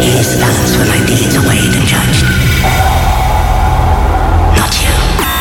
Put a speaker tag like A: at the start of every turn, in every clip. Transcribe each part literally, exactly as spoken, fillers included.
A: His thoughts were my deeds weighed and judged. Not you.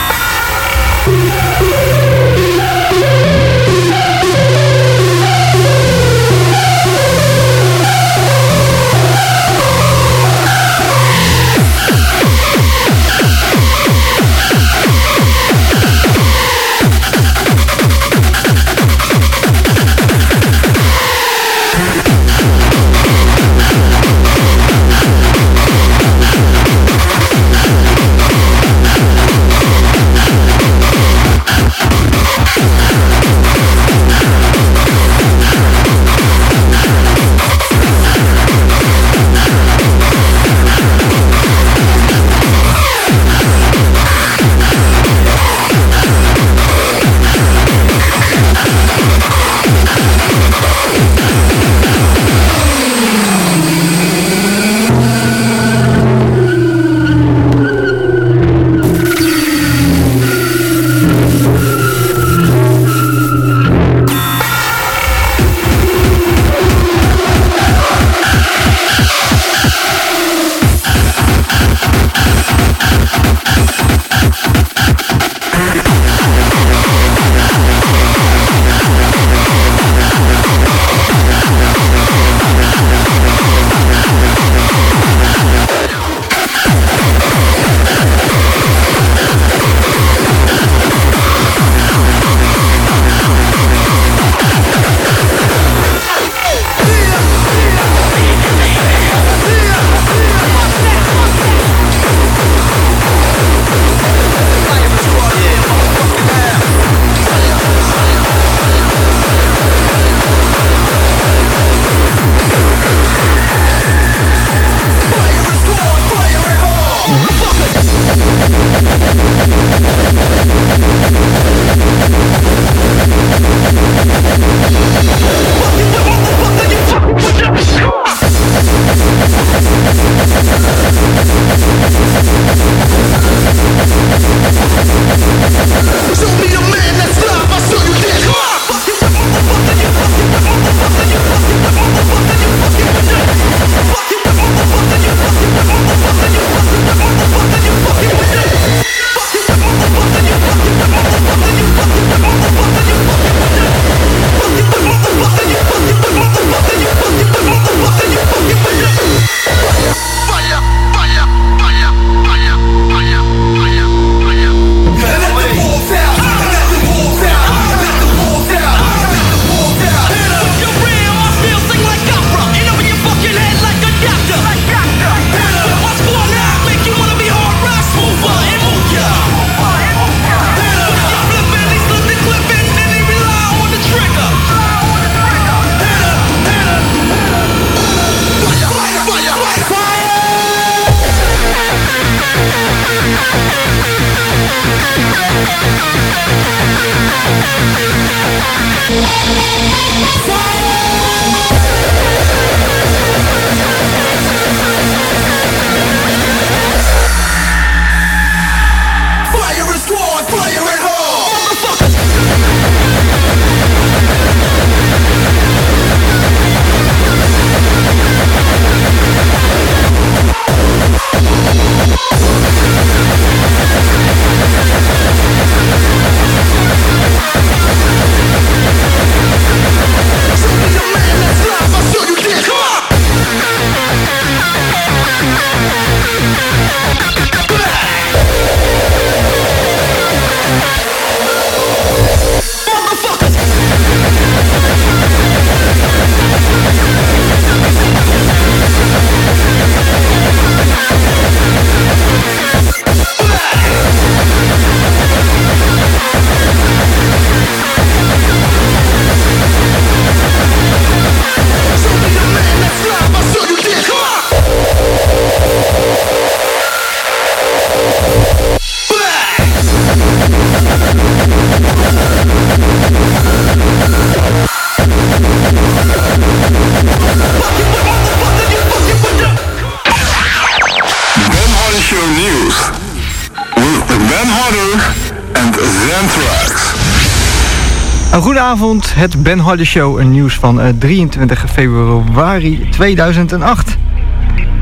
B: Goedenavond, het Ben Harder Show, een nieuws van uh, drieëntwintig februari tweeduizend acht.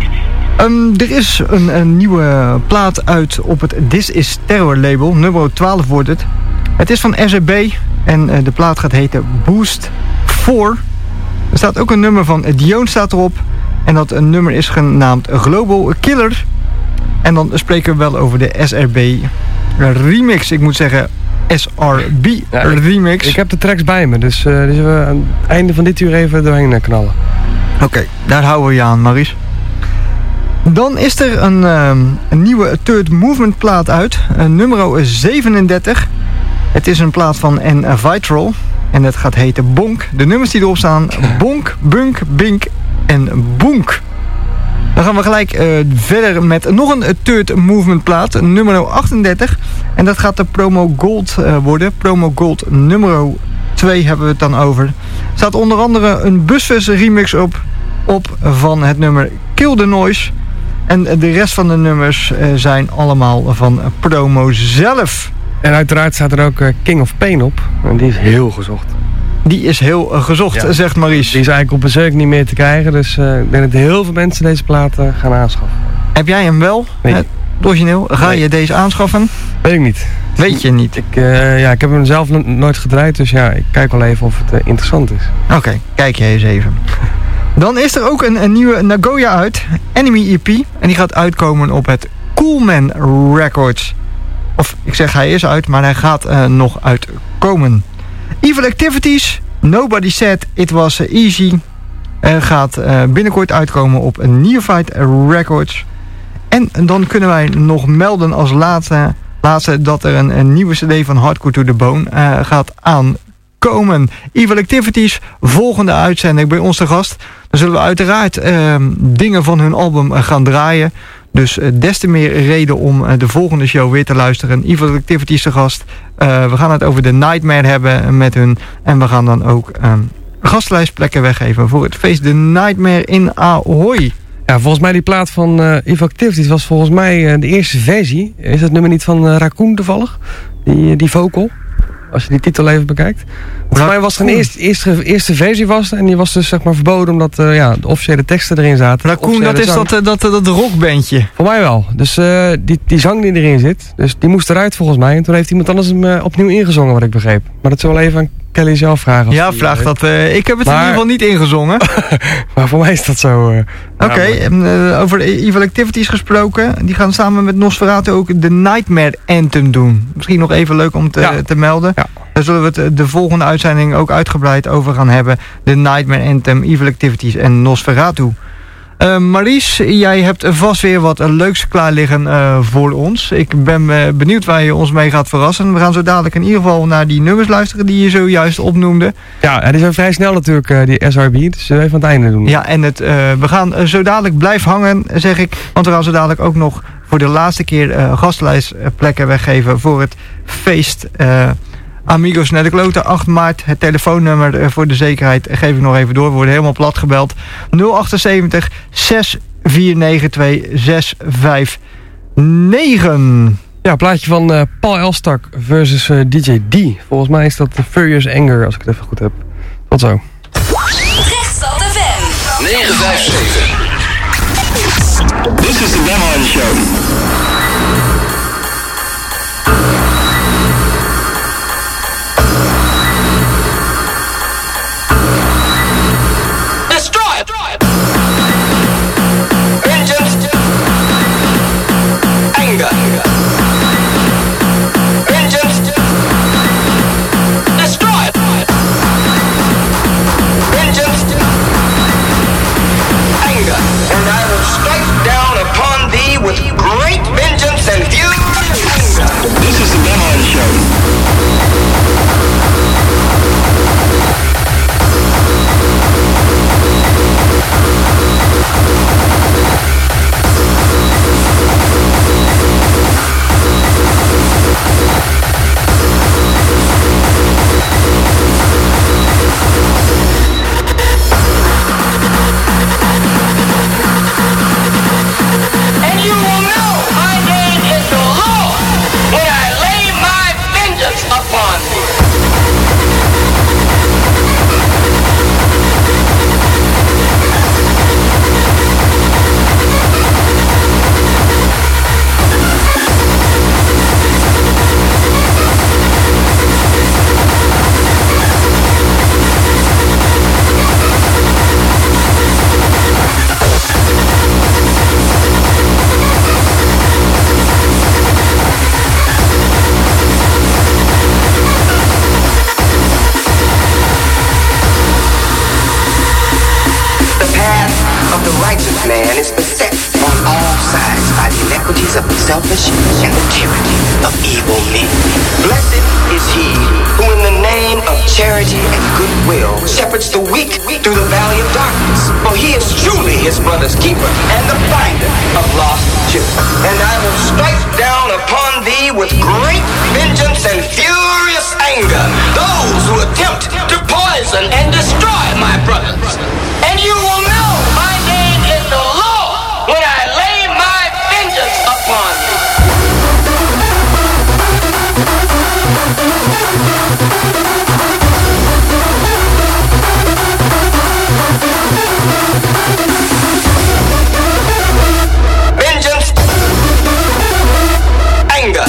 B: Um, er is een, een nieuwe plaat uit op het This Is Terror label. Nummer twaalf wordt het. Het is van S R B en uh, de plaat gaat heten Boost vier. Er staat ook een nummer van Dion staat erop. En dat een nummer is genaamd Global Killer. En dan spreken we wel over de S R B remix. Ik moet zeggen S R B ja, remix.
C: Ik, ik heb de tracks bij me, dus, uh, dus we aan het einde van dit uur even doorheen knallen.
B: Oké, okay, daar houden we je aan, Maurice. Dan is er een, um, een nieuwe Third Movement plaat uit. Uh, nummer zevenendertig. Het is een plaat van N Vitral. En het gaat heten Bonk. De nummers die erop staan: Bonk, Bunk, Bink en Bonk. Dan gaan we gelijk uh, verder met nog een Third Movement plaat. Nummer achtendertig. En dat gaat de Promo Gold uh, worden. Promo Gold nummer twee hebben we het dan over. Er staat onder andere een Busfest remix op, op van het nummer Kill the Noise. En de rest van de nummers uh, zijn allemaal van Promo zelf.
C: En uiteraard staat er ook uh, King of Pain op. En die is heel gezocht.
B: Die is heel uh, gezocht, ja. Zegt Maurice.
C: Die is eigenlijk op bezoek niet meer te krijgen. Dus uh, ik denk dat heel veel mensen deze plaat uh, gaan aanschaffen.
B: Heb jij hem wel?
C: Nee.
B: Het origineel? Ga
C: nee.
B: je deze aanschaffen?
C: Weet ik niet.
B: Weet je niet?
C: Ik, uh, ja, ik heb hem zelf no- nooit gedraaid. Dus ja, ik kijk wel even of het uh, interessant is.
B: Oké, okay, kijk je eens even. Dan is er ook een, een nieuwe Nagoya uit. Enemy E P. En die gaat uitkomen op het Coolman Records. Of ik zeg hij is uit, maar hij gaat uh, nog uitkomen. Evil Activities. Nobody Said It Was Easy. Uh, gaat uh, binnenkort uitkomen op Neophyte Records. En dan kunnen wij nog melden als laatste, laatste dat er een, een nieuwe cd van Hardcore to the Bone uh, gaat aankomen. Evil Activities, volgende uitzending bij ons te gast. Dan zullen we uiteraard uh, dingen van hun album uh, gaan draaien. Dus uh, des te meer reden om uh, de volgende show weer te luisteren. Evil Activities te gast. Uh, we gaan het over de Nightmare hebben met hun. En we gaan dan ook um, gastlijstplekken weggeven voor het feest The Nightmare in Ahoy.
C: Ja, volgens mij die plaat van uh, Evil Activities was volgens mij uh, de eerste versie. Is dat nummer niet van uh, Raccoon toevallig? Die, die vocal? Als je die titel even bekijkt. Volgens mij was het een eerste, eerste, eerste versie was en die was dus zeg maar verboden omdat uh, ja, de officiële teksten erin zaten.
B: Raccoon, dat is dat, dat, dat, dat rockbandje.
C: Voor mij wel. Dus uh, die, die zang die erin zit, dus die moest eruit volgens mij. En toen heeft iemand anders hem uh, opnieuw ingezongen wat ik begreep. Maar dat zullen we wel even aan Kelly zelf vragen.
B: Ja, vraag dat. Uh, ik heb het maar, in ieder geval niet ingezongen.
C: Maar voor mij is dat zo. Uh,
B: Oké, okay, uh, over Evil Activities gesproken. Die gaan samen met Nosferatu ook de Nightmare Anthem doen. Misschien nog even leuk om te, ja. te melden. Ja. Daar zullen we het de volgende uitzending ook uitgebreid over gaan hebben. De Nightmare Anthem, Evil Activities en Nosferatu. Uh, Maurice, jij hebt vast weer wat leuks klaar liggen uh, voor ons. Ik ben uh, benieuwd waar je ons mee gaat verrassen. We gaan zo dadelijk in ieder geval naar die nummers luisteren die je zojuist opnoemde.
C: Ja, die zijn vrij snel natuurlijk, uh, die S R B. Dus even aan het einde doen.
B: Ja, en het, uh, we gaan uh, zo dadelijk blijven hangen, zeg ik. Want we gaan zo dadelijk ook nog voor de laatste keer uh, gastlijstplekken weggeven voor het feest... Uh, Amigos naar de kloten, acht maart. Het telefoonnummer voor de zekerheid geef ik nog even door. We worden helemaal plat gebeld. nul achtenzeventig, zes vier negen twee, zes vijf negen.
C: Ja, plaatje van uh, Paul Elstak versus uh, D J D. Volgens mij is dat Furious Anger, als ik het even goed heb. Tot zo.
D: Rechtstad F M
E: negen vijf zeven. This is the Ben Hardy Show.
F: With great of selfish and the tyranny of evil men. Blessed is he who in the name of charity and goodwill shepherds the weak through the valley of darkness. For he is truly his brother's keeper and the finder of lost children. And I will strike down upon thee with great vengeance and furious anger those who attempt to poison and destroy my brothers. And you will know my name is the Lord when I lay my vengeance upon thee. Vengeance, anger.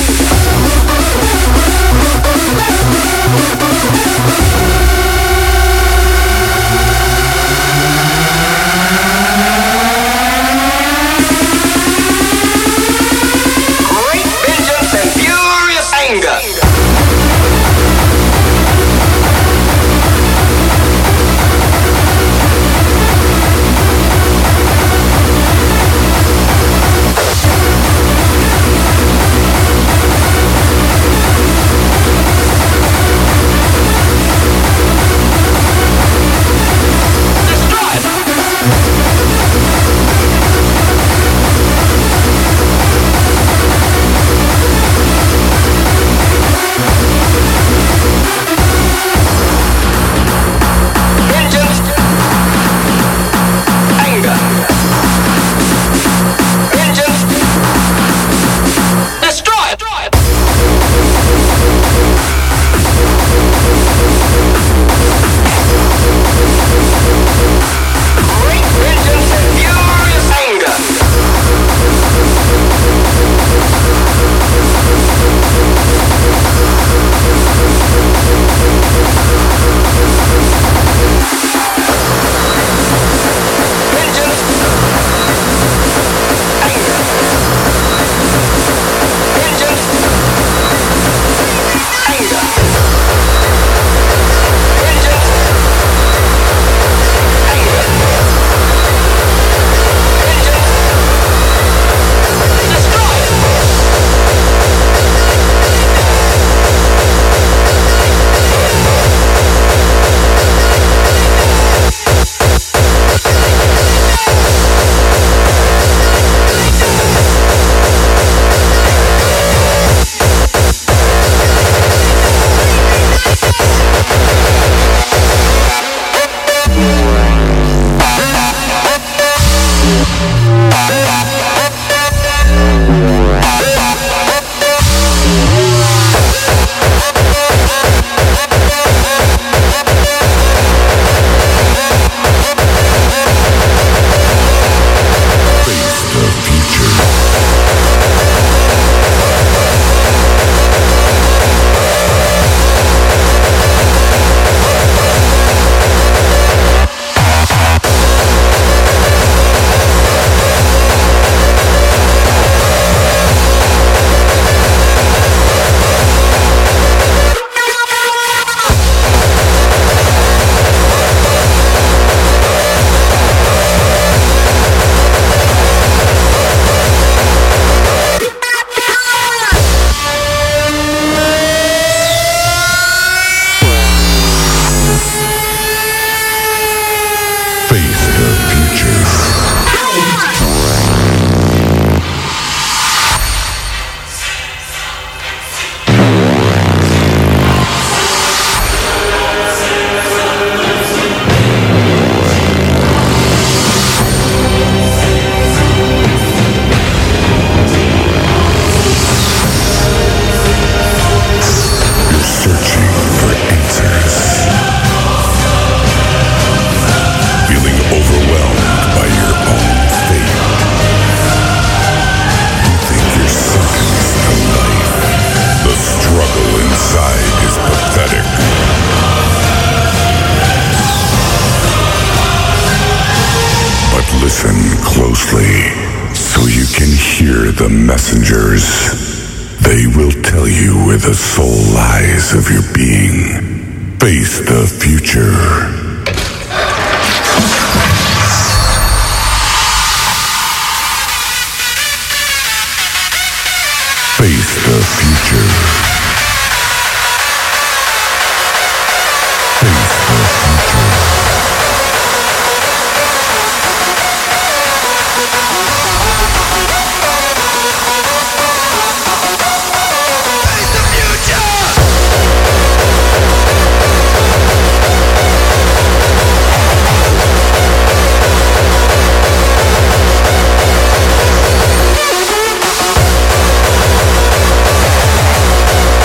F: Great vengeance and furious anger.
G: The messengers, they will tell you where the soul lies of your being. Face the future. the future. Face the future.
H: Face the future.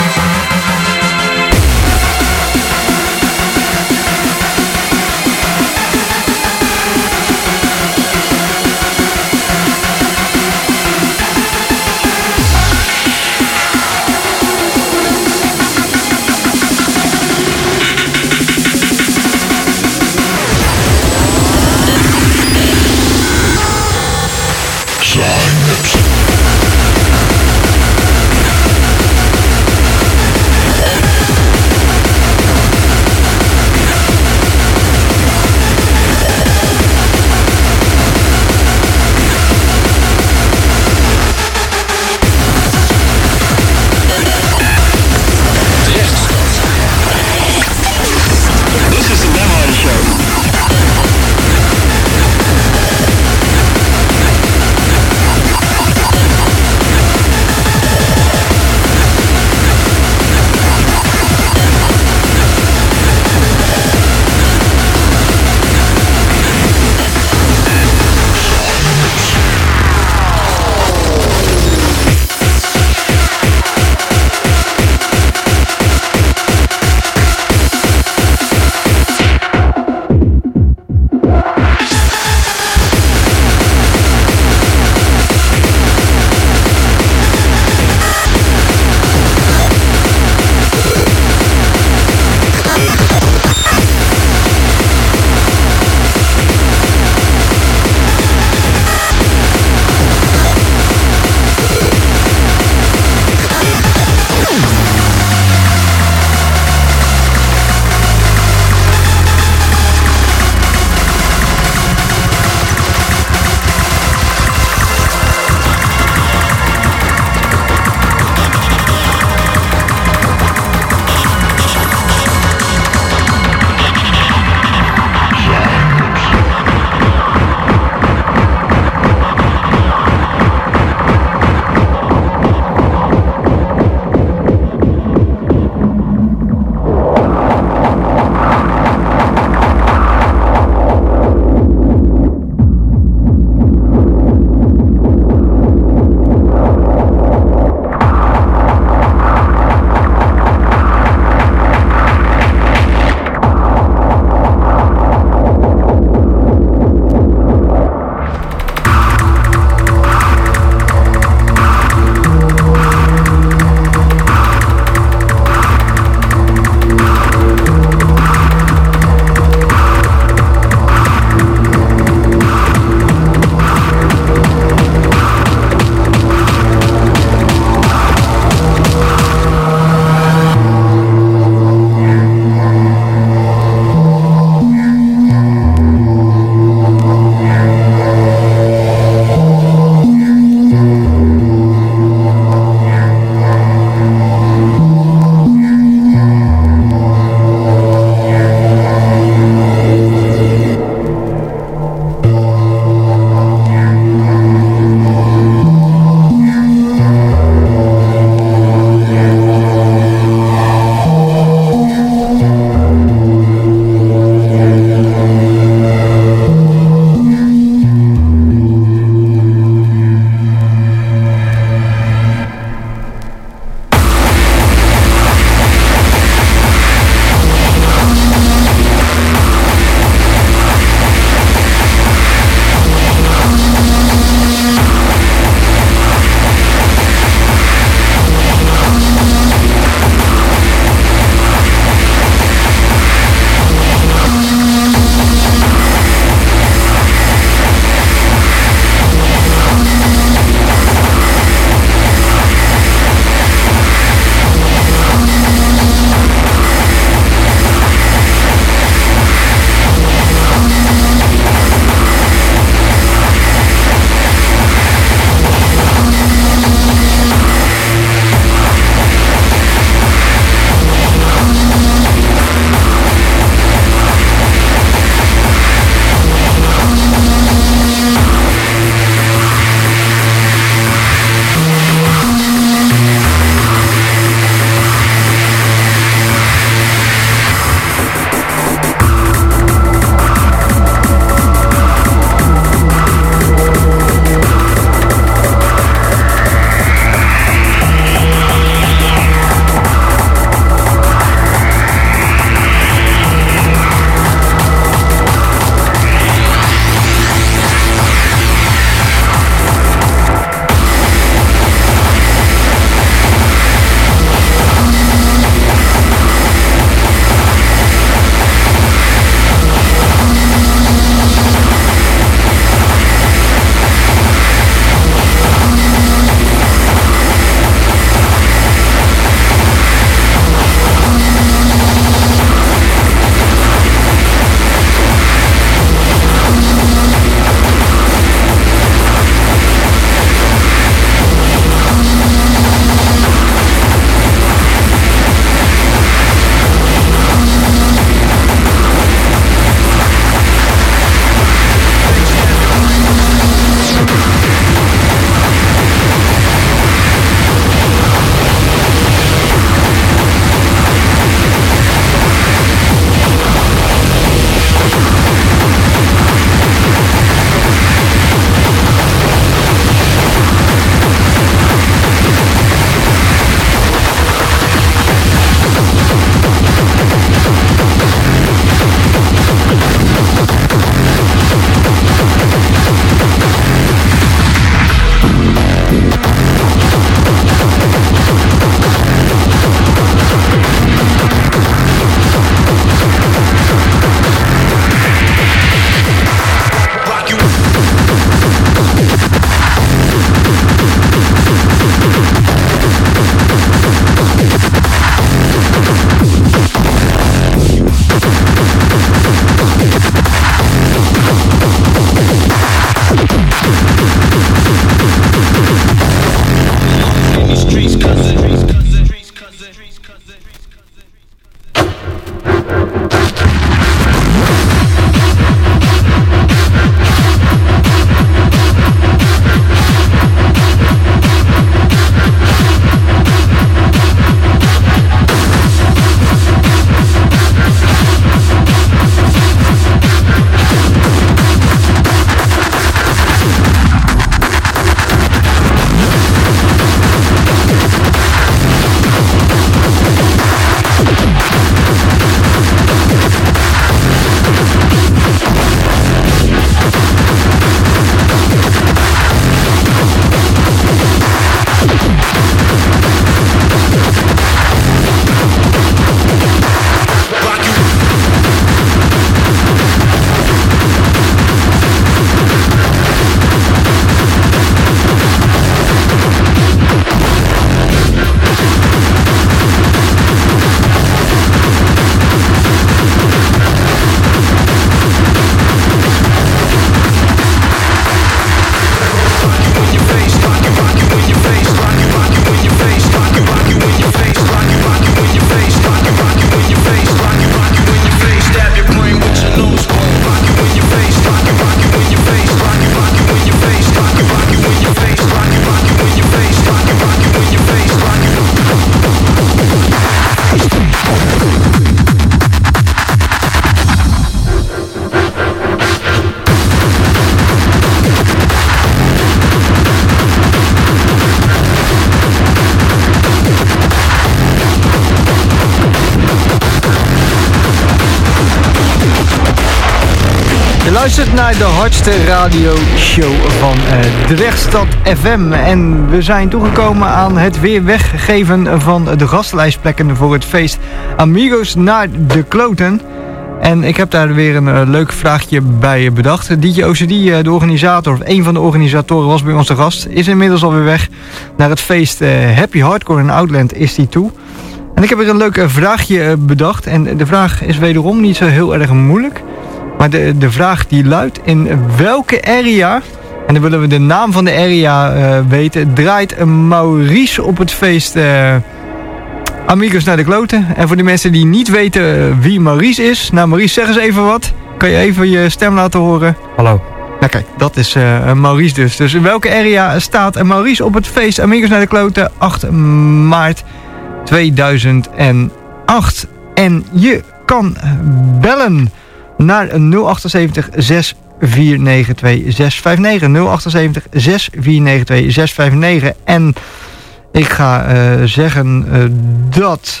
B: luistert naar de hardste radioshow van uh, de Wegstad F M. En we zijn toegekomen aan het weer weggeven van de gastlijstplekken voor het feest Amigos naar de Kloten. En ik heb daar weer een uh, leuk vraagje bij bedacht. D J O C D, uh, de organisator, of een van de organisatoren, was bij ons de gast. Is inmiddels alweer weg naar het feest uh, Happy Hardcore in Outland is die toe. En ik heb weer een leuk uh, vraagje uh, bedacht. En de vraag is wederom niet zo heel erg moeilijk. Maar de, de vraag die luidt: in welke area, en dan willen we de naam van de area uh, weten, draait Maurice op het feest uh, Amigos naar de Kloten? En voor de mensen die niet weten uh, wie Maurice is, nou Maurice, zeg eens even wat. Kan je even je stem laten horen?
C: Hallo.
B: Nou kijk, dat is uh, Maurice dus. Dus in welke area staat Maurice op het feest Amigos naar de Kloten acht maart tweeduizend acht? En je kan bellen naar nul zeven acht zes vier negen twee zes vijf negen. nul zeven acht zes vier negen twee zes vijf negen. En ik ga uh, zeggen uh, dat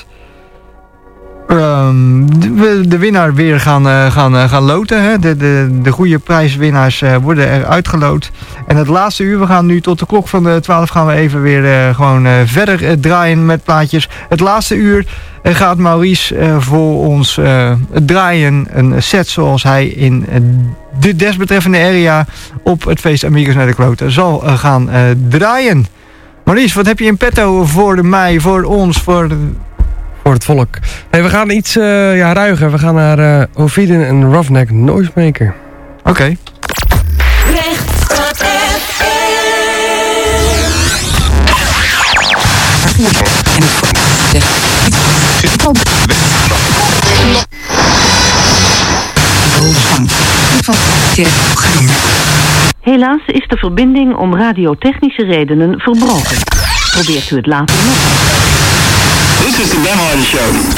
B: um, we de winnaar weer gaan, uh, gaan, uh, gaan loten. Hè. De, de, de goede prijswinnaars uh, worden er uitgeloot. En het laatste uur, we gaan nu tot de klok van de twaalf gaan we even weer uh, gewoon uh, verder uh, draaien met plaatjes. Het laatste uur uh, gaat Maurice uh, voor ons uh, draaien. Een set zoals hij in uh, de desbetreffende area op het feest Amigos naar de Kloten zal uh, gaan uh, draaien. Maurice, wat heb je in petto voor mij, voor ons, voor... De...
C: Voor het volk. Hey, we gaan iets uh, ja, ruigen. We gaan naar uh, Oviden en Roughneck Noisemaker.
B: Oké. Okay.
I: Helaas is de verbinding om radiotechnische redenen verbroken. Probeert u het later nog?
E: This is the Ben Harder Show.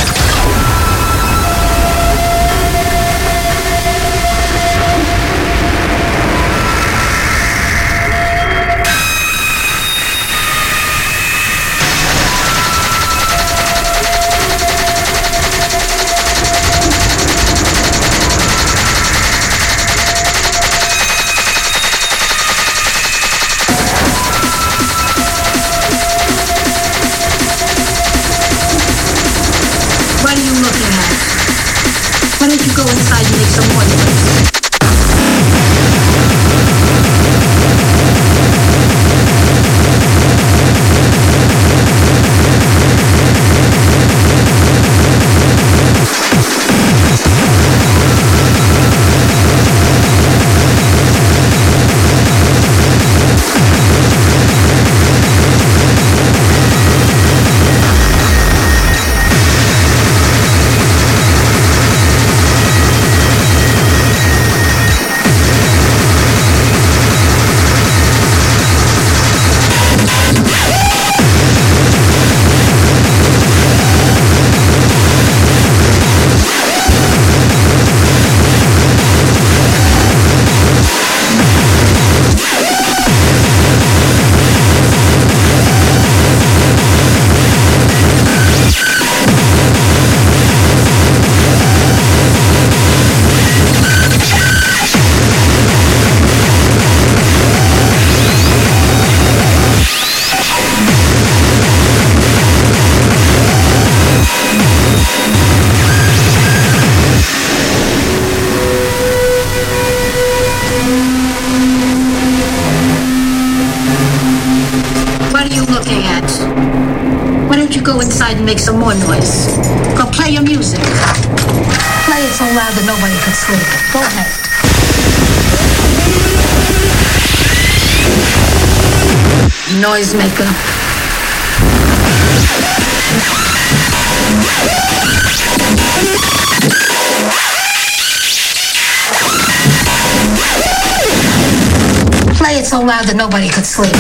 A: Make some more noise. Go play your music. Play it so loud that nobody could sleep. Go ahead. Noisemaker. Play it so loud that nobody could sleep.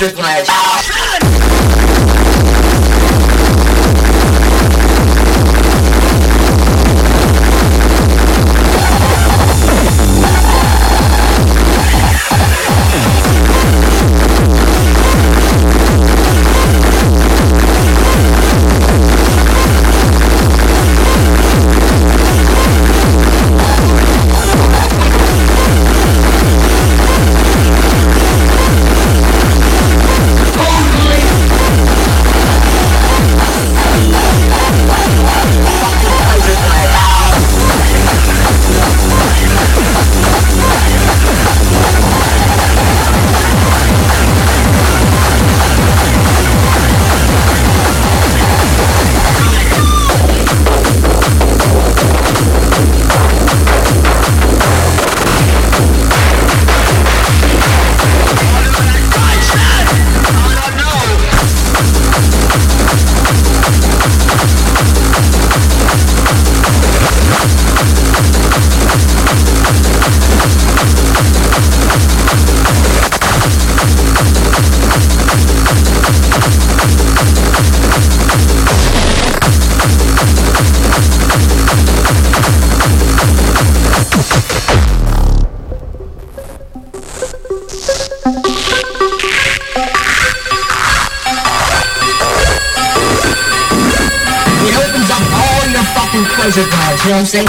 F: pleasure glands. Pleasure glands, you know what I'm saying?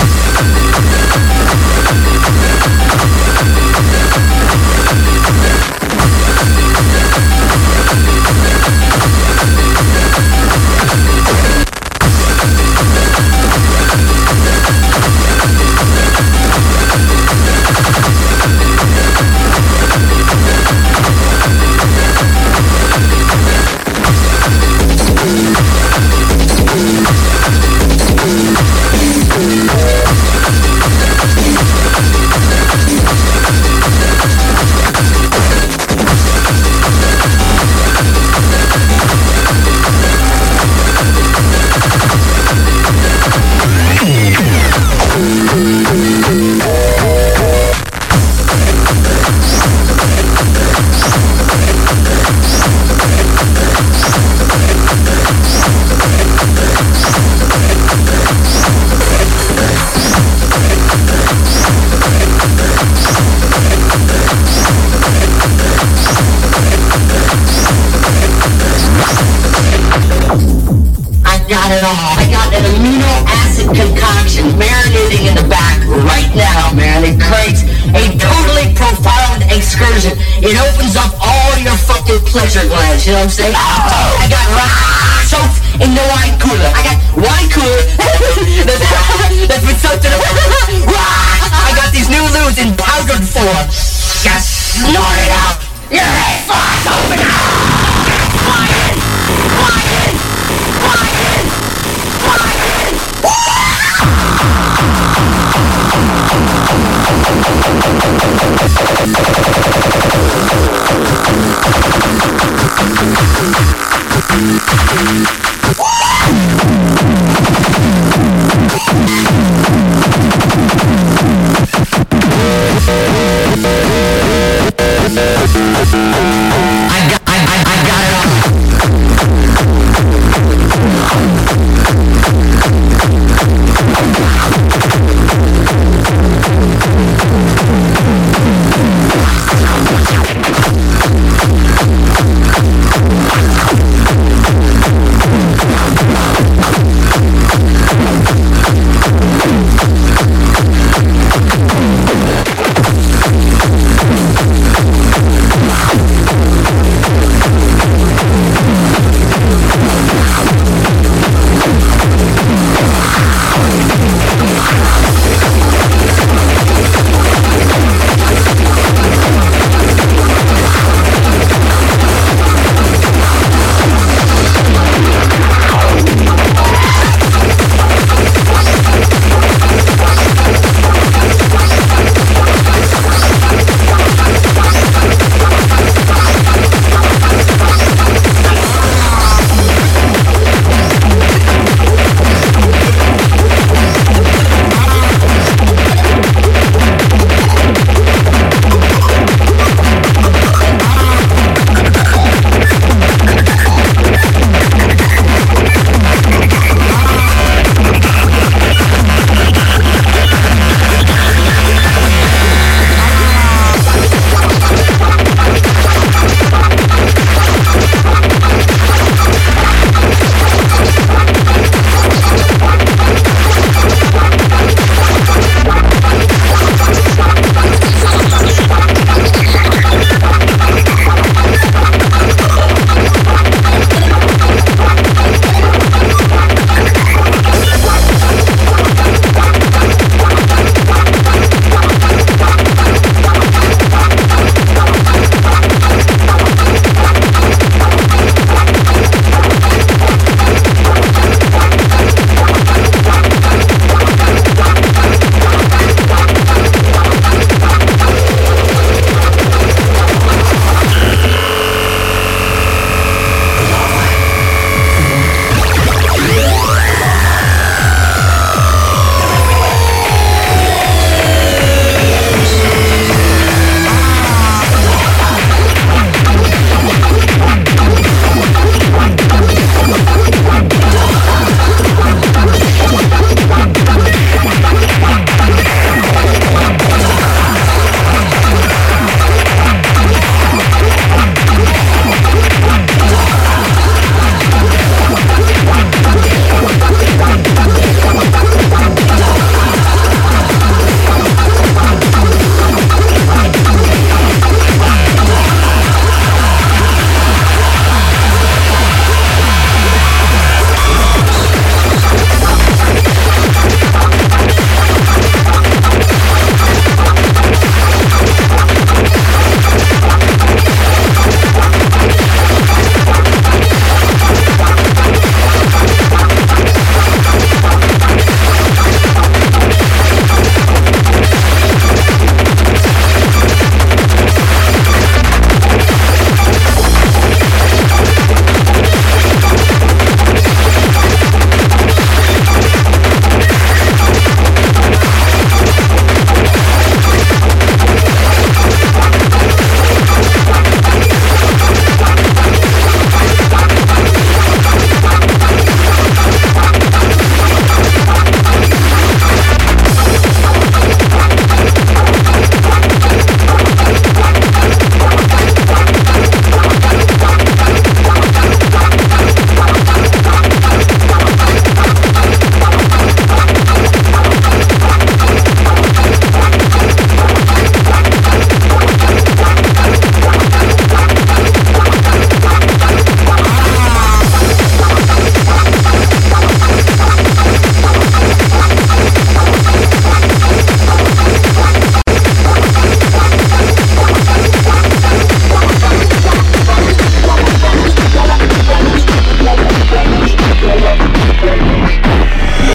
F: I got an amino acid concoction marinating in the back right now, man. It creates a totally profound excursion. It opens up all your fucking pleasure glands, you know what I'm saying? I got rock soap in the wine cooler. I got wine cooler that's, that's been soaked in a rock